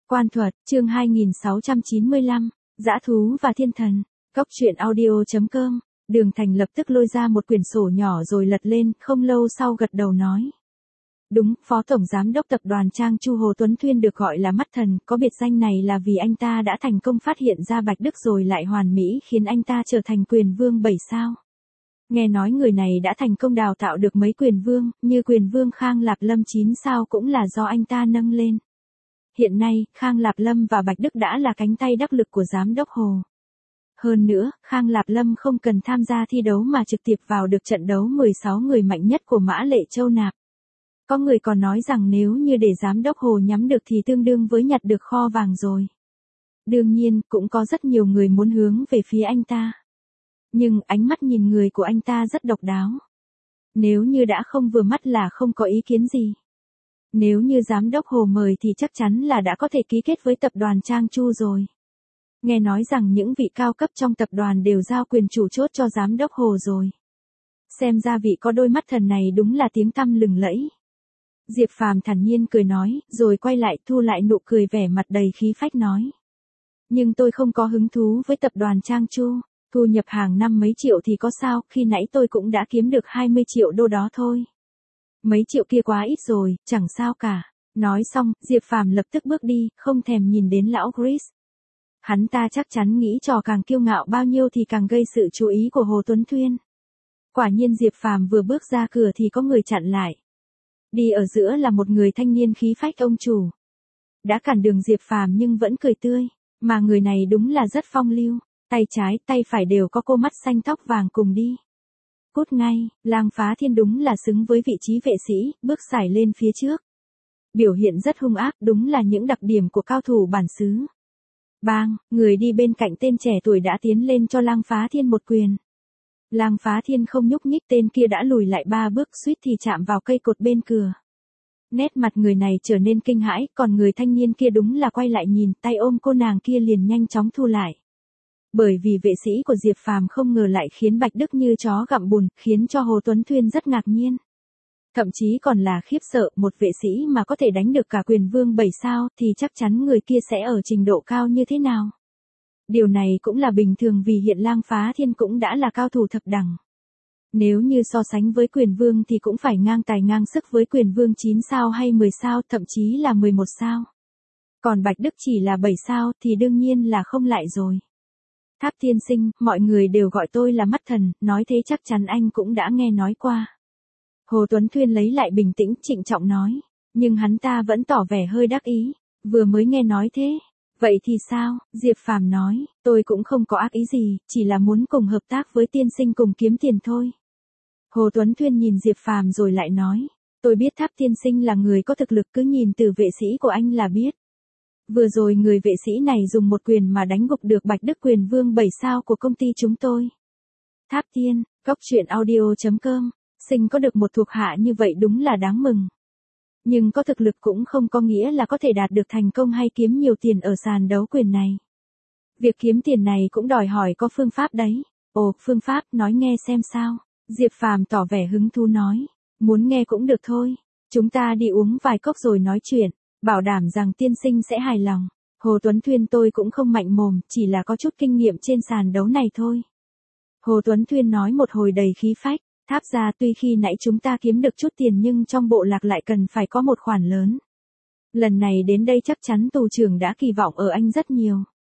Quan thuật, chương 2695, Dã thú và thiên thần. Cóc truyện audio.com. Đường Thành lập tức lôi ra một quyển sổ nhỏ rồi lật lên, không lâu sau gật đầu nói. Đúng, Phó Tổng Giám đốc Tập đoàn Trang Chu Hồ Tuấn Thuyên được gọi là mắt thần, có biệt danh này là vì anh ta đã thành công phát hiện ra Bạch Đức rồi lại hoàn mỹ khiến anh ta trở thành quyền vương 7 sao. Nghe nói người này đã thành công đào tạo được mấy quyền vương, như quyền vương Khang Lạp Lâm 9 sao cũng là do anh ta nâng lên. Hiện nay, Khang Lạp Lâm và Bạch Đức đã là cánh tay đắc lực của Giám đốc Hồ. Hơn nữa, Khang Lạp Lâm không cần tham gia thi đấu mà trực tiếp vào được trận đấu 16 người mạnh nhất của Mã Lệ Châu nạp. Có người còn nói rằng nếu như để Giám đốc Hồ nhắm được thì tương đương với nhặt được kho vàng rồi. Đương nhiên, cũng có rất nhiều người muốn hướng về phía anh ta. Nhưng ánh mắt nhìn người của anh ta rất độc đáo. Nếu như đã không vừa mắt là không có ý kiến gì. Nếu như Giám đốc Hồ mời thì chắc chắn là đã có thể ký kết với tập đoàn Trang Chu rồi. Nghe nói rằng những vị cao cấp trong tập đoàn đều giao quyền chủ chốt cho Giám đốc Hồ rồi. Xem ra vị có đôi mắt thần này đúng là tiếng tăm lừng lẫy. Diệp Phàm thản nhiên cười nói, rồi quay lại thu lại nụ cười vẻ mặt đầy khí phách nói. Nhưng tôi không có hứng thú với tập đoàn Trang Chu, thu nhập hàng năm mấy triệu thì có sao, khi nãy tôi cũng đã kiếm được 20 triệu đô đó thôi. Mấy triệu kia quá ít rồi, chẳng sao cả. Nói xong, Diệp Phàm lập tức bước đi, không thèm nhìn đến lão Chris. Hắn ta chắc chắn nghĩ trò càng kiêu ngạo bao nhiêu thì càng gây sự chú ý của Hồ Tuấn Thuyên. Quả nhiên Diệp Phàm vừa bước ra cửa thì có người chặn lại. Đi ở giữa là một người thanh niên khí phách ông chủ. Đã cản đường Diệp Phàm nhưng vẫn cười tươi, mà người này đúng là rất phong lưu, tay trái, tay phải đều có cô mắt xanh tóc vàng cùng đi. Cút ngay, Lang Phá Thiên đúng là xứng với vị trí vệ sĩ, bước sải lên phía trước. Biểu hiện rất hung ác, đúng là những đặc điểm của cao thủ bản xứ. Bang, người đi bên cạnh tên trẻ tuổi đã tiến lên cho Lang Phá Thiên một quyền. Lang Phá Thiên không nhúc nhích, tên kia đã lùi lại 3 bước suýt thì chạm vào cây cột bên cửa. Nét mặt người này trở nên kinh hãi, còn người thanh niên kia đúng là quay lại nhìn, tay ôm cô nàng kia liền nhanh chóng thu lại. Bởi vì vệ sĩ của Diệp Phàm không ngờ lại khiến Bạch Đức như chó gặm bùn, khiến cho Hồ Tuấn Thuyên rất ngạc nhiên. Thậm chí còn là khiếp sợ, một vệ sĩ mà có thể đánh được cả quyền vương 7 sao thì chắc chắn người kia sẽ ở trình độ cao như thế nào. Điều này cũng là bình thường vì hiện Lang Phá Thiên cũng đã là cao thủ thập đẳng. Nếu như so sánh với quyền vương thì cũng phải ngang tài ngang sức với quyền vương 9 sao hay 10 sao, thậm chí là 11 sao. Còn Bạch Đức chỉ là 7 sao thì đương nhiên là không lại rồi. Tháp tiên sinh, mọi người đều gọi tôi là mắt thần, nói thế chắc chắn anh cũng đã nghe nói qua. Hồ Tuấn Thuyên lấy lại bình tĩnh, trịnh trọng nói, nhưng hắn ta vẫn tỏ vẻ hơi đắc ý, vừa mới nghe nói thế. Vậy thì sao? Diệp Phàm nói, tôi cũng không có ác ý gì, chỉ là muốn cùng hợp tác với tiên sinh cùng kiếm tiền thôi. Hồ Tuấn Thuyên nhìn Diệp Phàm rồi lại nói, tôi biết Tháp tiên sinh là người có thực lực, cứ nhìn từ vệ sĩ của anh là biết. Vừa rồi người vệ sĩ này dùng một quyền mà đánh gục được Bạch Đức quyền vương 7 sao của công ty chúng tôi. Tháp Tiên, Cóc truyện audio.com, sinh có được một thuộc hạ như vậy đúng là đáng mừng. Nhưng có thực lực cũng không có nghĩa là có thể đạt được thành công hay kiếm nhiều tiền ở sàn đấu quyền này. Việc kiếm tiền này cũng đòi hỏi có phương pháp đấy. Ồ, phương pháp, nói nghe xem sao. Diệp Phàm tỏ vẻ hứng thú nói, muốn nghe cũng được thôi. Chúng ta đi uống vài cốc rồi nói chuyện, bảo đảm rằng tiên sinh sẽ hài lòng. Hồ Tuấn Thuyên tôi cũng không mạnh mồm, chỉ là có chút kinh nghiệm trên sàn đấu này thôi. Hồ Tuấn Thuyên nói một hồi đầy khí phách. Tháp ra, tuy khi nãy chúng ta kiếm được chút tiền nhưng trong bộ lạc lại cần phải có một khoản lớn. Lần này đến đây chắc chắn tù trưởng đã kỳ vọng ở anh rất nhiều.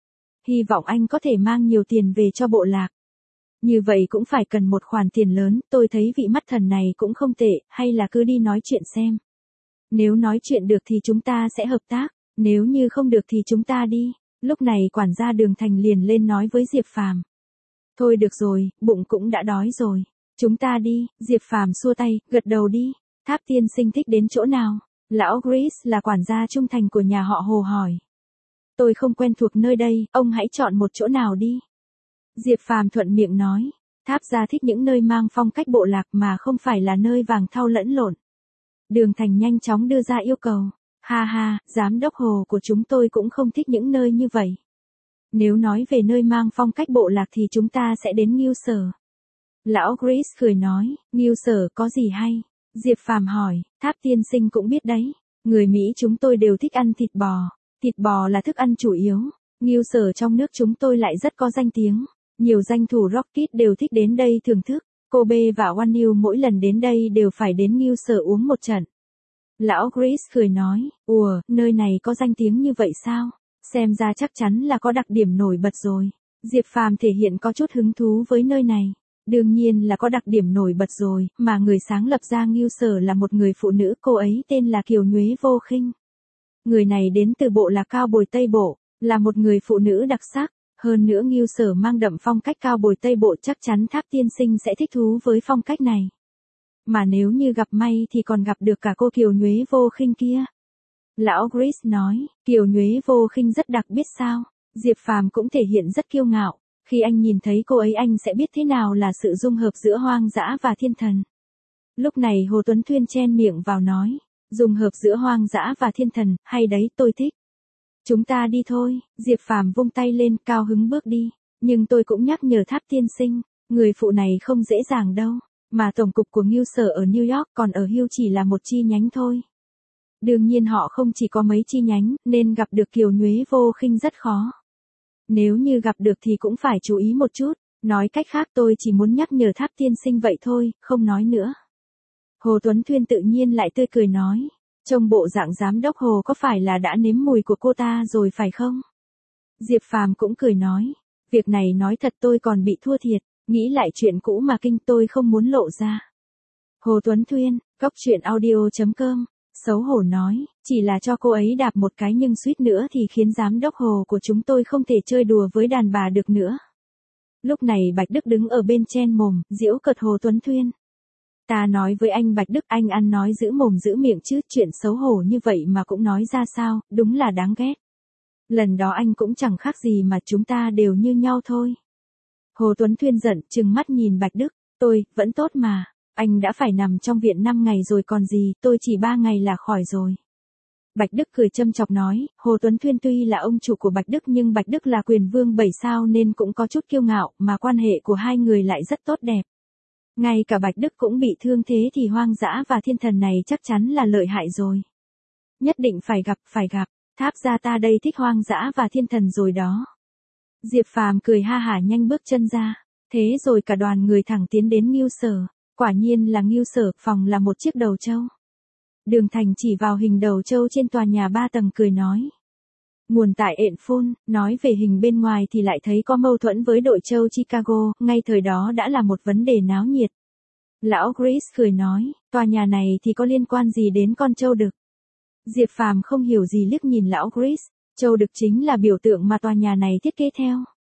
Hy vọng anh có thể mang nhiều tiền về cho bộ lạc. Như vậy cũng phải cần một khoản tiền lớn, tôi thấy vị mắt thần này cũng không tệ, hay là cứ đi nói chuyện xem. Nếu nói chuyện được thì chúng ta sẽ hợp tác, nếu như không được thì chúng ta đi. Lúc này quản gia Đường Thành liền lên nói với Diệp Phàm. Thôi được rồi, bụng cũng đã đói rồi. Chúng ta đi, Diệp Phàm xua tay, gật đầu đi. Tháp tiên sinh thích đến chỗ nào? Lão Chris là quản gia trung thành của nhà họ Hồ hỏi. Tôi không quen thuộc nơi đây, ông hãy chọn một chỗ nào đi. Diệp Phàm thuận miệng nói. Tháp gia thích những nơi mang phong cách bộ lạc mà không phải là nơi vàng thau lẫn lộn. Đường Thành nhanh chóng đưa ra yêu cầu. Ha ha, giám đốc Hồ của chúng tôi cũng không thích những nơi như vậy. Nếu nói về nơi mang phong cách bộ lạc thì chúng ta sẽ đến Ngưu Sở. Lão Chris cười nói, Ngưu Sở có gì hay? Diệp Phàm hỏi, Tháp tiên sinh cũng biết đấy, người Mỹ chúng tôi đều thích ăn thịt bò. Thịt bò là thức ăn chủ yếu. Ngưu Sở trong nước chúng tôi lại rất có danh tiếng. Nhiều danh thủ Rocket đều thích đến đây thưởng thức. Kobe và One New mỗi lần đến đây đều phải đến Ngưu Sở uống một trận. Lão Chris cười nói, ủa, nơi này có danh tiếng như vậy sao? Xem ra chắc chắn là có đặc điểm nổi bật rồi. Diệp Phàm thể hiện có chút hứng thú với nơi này. Đương nhiên là có đặc điểm nổi bật rồi, mà người sáng lập ra Ngưu Sở là một người phụ nữ, cô ấy tên là Kiều Nhuế Vô Khinh. Người này đến từ bộ lạc Cao Bồi Tây Bộ, là một người phụ nữ đặc sắc. Hơn nữa Ngưu Sở mang đậm phong cách Cao Bồi Tây Bộ, chắc chắn Tháp tiên sinh sẽ thích thú với phong cách này. Mà nếu như gặp may thì còn gặp được cả cô Kiều Nhuế Vô Khinh kia. Lão Chris nói, Kiều Nhuế Vô Khinh rất đặc biệt sao? Diệp Phàm cũng thể hiện rất kiêu ngạo. Khi anh nhìn thấy cô ấy anh sẽ biết thế nào là sự dung hợp giữa hoang dã và thiên thần. Lúc này Hồ Tuấn Thuyên chen miệng vào nói, dung hợp giữa hoang dã và thiên thần, hay đấy, tôi thích. Chúng ta đi thôi. Diệp Phàm vung tay lên, cao hứng bước đi. Nhưng tôi cũng nhắc nhở Tháp tiên sinh, người phụ này không dễ dàng đâu. Mà tổng cục của Ngưu Sở ở New York, còn ở Hill chỉ là một chi nhánh thôi. Đương nhiên họ không chỉ có mấy chi nhánh, nên gặp được Kiều Nhuế Vô Khinh rất khó. Nếu như gặp được thì cũng phải chú ý một chút. Nói cách khác tôi chỉ muốn nhắc nhở Tháp tiên sinh vậy thôi, không nói nữa. Hồ Tuấn Thuyên tự nhiên lại tươi cười nói. Trông bộ dạng giám đốc Hồ có phải là đã nếm mùi của cô ta rồi phải không? Diệp Phàm cũng cười nói. Việc này nói thật tôi còn bị thua thiệt. Nghĩ lại chuyện cũ mà kinh tôi không muốn lộ ra. Hồ Tuấn Thuyên, coctruyện.audio.com. Xấu hổ nói, chỉ là cho cô ấy đạp một cái nhưng suýt nữa thì khiến giám đốc Hồ của chúng tôi không thể chơi đùa với đàn bà được nữa. Lúc này Bạch Đức đứng ở bên chen mồm, giễu cợt Hồ Tuấn Thuyên. Ta nói với anh Bạch Đức, anh ăn nói giữ mồm giữ miệng chứ, chuyện xấu hổ như vậy mà cũng nói ra sao, đúng là đáng ghét. Lần đó anh cũng chẳng khác gì mà chúng ta đều như nhau thôi. Hồ Tuấn Thuyên giận, trừng mắt nhìn Bạch Đức, tôi, vẫn tốt mà. Anh đã phải nằm trong viện 5 ngày rồi còn gì, tôi chỉ 3 ngày là khỏi rồi. Bạch Đức cười châm chọc nói, Hồ Tuấn Thuyên tuy là ông chủ của Bạch Đức nhưng Bạch Đức là quyền vương 7 sao nên cũng có chút kiêu ngạo, mà quan hệ của hai người lại rất tốt đẹp. Ngay cả Bạch Đức cũng bị thương thế thì hoang dã và thiên thần này chắc chắn là lợi hại rồi. Nhất định phải gặp, Tháp ra ta đây thích hoang dã và thiên thần rồi đó. Diệp Phàm cười ha hả nhanh bước chân ra, thế rồi cả đoàn người thẳng tiến đến Ngưu Sở. Quả nhiên là Ngưu Sở, phòng là một chiếc đầu trâu. Đường Thành chỉ vào hình đầu trâu trên tòa nhà 3 tầng cười nói. Nguồn tại Phone, nói về hình bên ngoài thì lại thấy có mâu thuẫn với đội trâu Chicago, ngay thời đó đã là một vấn đề náo nhiệt. Lão Chris cười nói, tòa nhà này thì có liên quan gì đến con trâu đực? Diệp Phàm không hiểu gì liếc nhìn lão Chris, trâu đực chính là biểu tượng mà tòa nhà này thiết kế theo.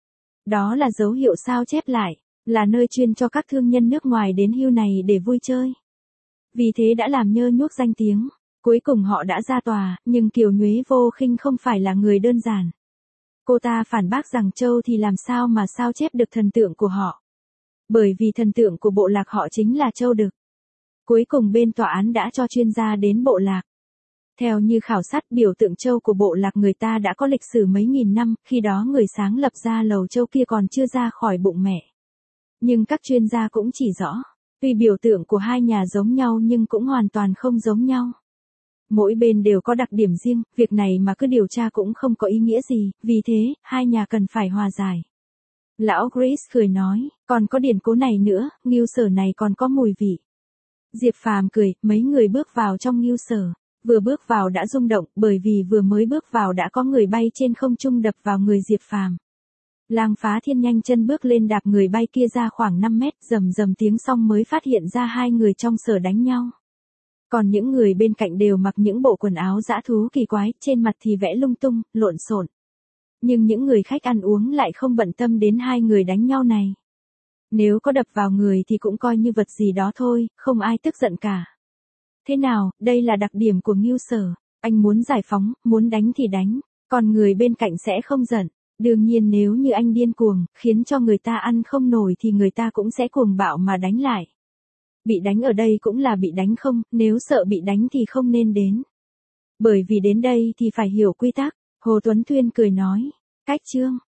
Đó là dấu hiệu sao chép lại. Là nơi chuyên cho các thương nhân nước ngoài đến Hill này để vui chơi. Vì thế đã làm nhơ nhuốc danh tiếng. Cuối cùng họ đã ra tòa, nhưng Kiều Nhuế Vô Khinh không phải là người đơn giản. Cô ta phản bác rằng châu thì làm sao mà sao chép được thần tượng của họ. Bởi vì thần tượng của bộ lạc họ chính là châu đực. Cuối cùng bên tòa án đã cho chuyên gia đến bộ lạc. Theo như khảo sát, biểu tượng châu của bộ lạc người ta đã có lịch sử mấy nghìn năm, khi đó người sáng lập ra lầu châu kia còn chưa ra khỏi bụng mẹ. Nhưng các chuyên gia cũng chỉ rõ, tuy biểu tượng của hai nhà giống nhau nhưng cũng hoàn toàn không giống nhau. Mỗi bên đều có đặc điểm riêng, việc này mà cứ điều tra cũng không có ý nghĩa gì, vì thế, hai nhà cần phải hòa giải. Lão Chris cười nói, còn có điển cố này nữa, Ngưu Sở này còn có mùi vị. Diệp Phàm cười, mấy người bước vào trong Ngưu Sở, vừa bước vào đã rung động, bởi vì vừa mới bước vào đã có người bay trên không trung đập vào người Diệp Phàm. Lang Phá Thiên nhanh chân bước lên đạp người bay kia ra khoảng 5 mét, rầm rầm tiếng xong mới phát hiện ra hai người trong sở đánh nhau. Còn những người bên cạnh đều mặc những bộ quần áo dã thú kỳ quái, trên mặt thì vẽ lung tung, lộn xộn. Nhưng những người khách ăn uống lại không bận tâm đến hai người đánh nhau này. Nếu có đập vào người thì cũng coi như vật gì đó thôi, không ai tức giận cả. Thế nào, đây là đặc điểm của Ngưu Sở, anh muốn giải phóng, muốn đánh thì đánh, còn người bên cạnh sẽ không giận. Đương nhiên nếu như anh điên cuồng, khiến cho người ta ăn không nổi thì người ta cũng sẽ cuồng bạo mà đánh lại. Bị đánh ở đây cũng là bị đánh không, nếu sợ bị đánh thì không nên đến. Bởi vì đến đây thì phải hiểu quy tắc, Hồ Tuấn Thuyên cười nói. Cách chương